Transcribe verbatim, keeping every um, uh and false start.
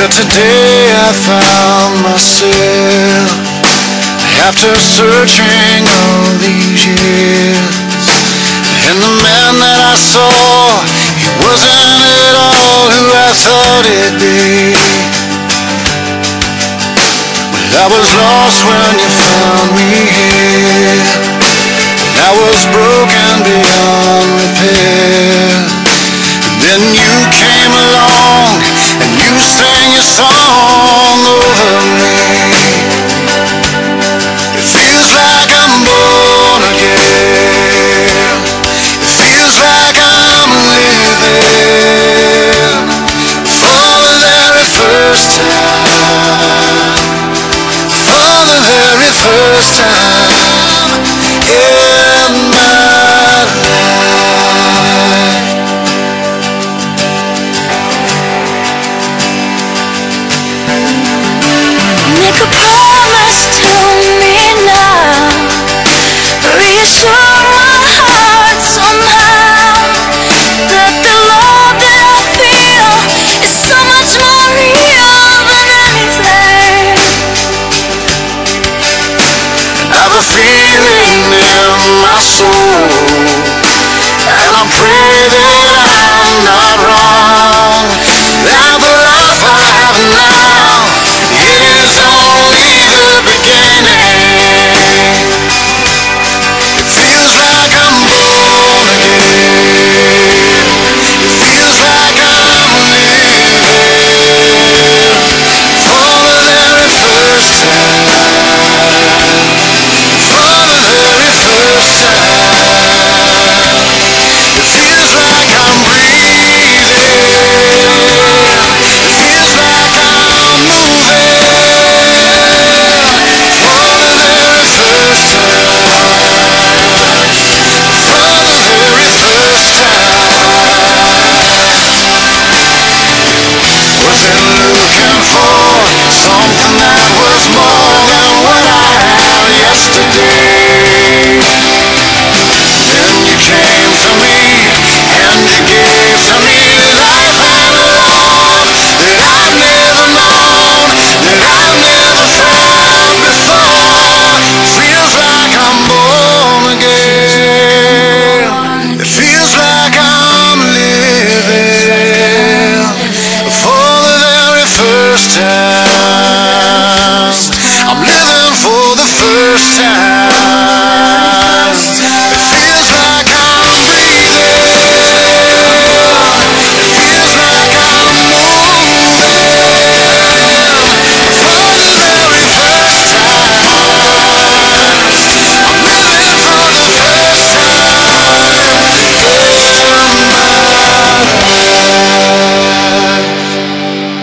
Today I found myself, after searching all these years, and the man that I saw, he wasn't at all who I thought he'd be. Well, I was lost when you found me here, and I was broken beyond repair. And then you came along and you sang your song over me. It feels like I'm born again. It feels like I'm living for the very first time. For the very first time in my life. Make a promise to me now, reassure my heart somehow, that the love that I feel is so much more real than anything. I've a feeling in my soul, and I pray that I'm not wrong, that the life I have now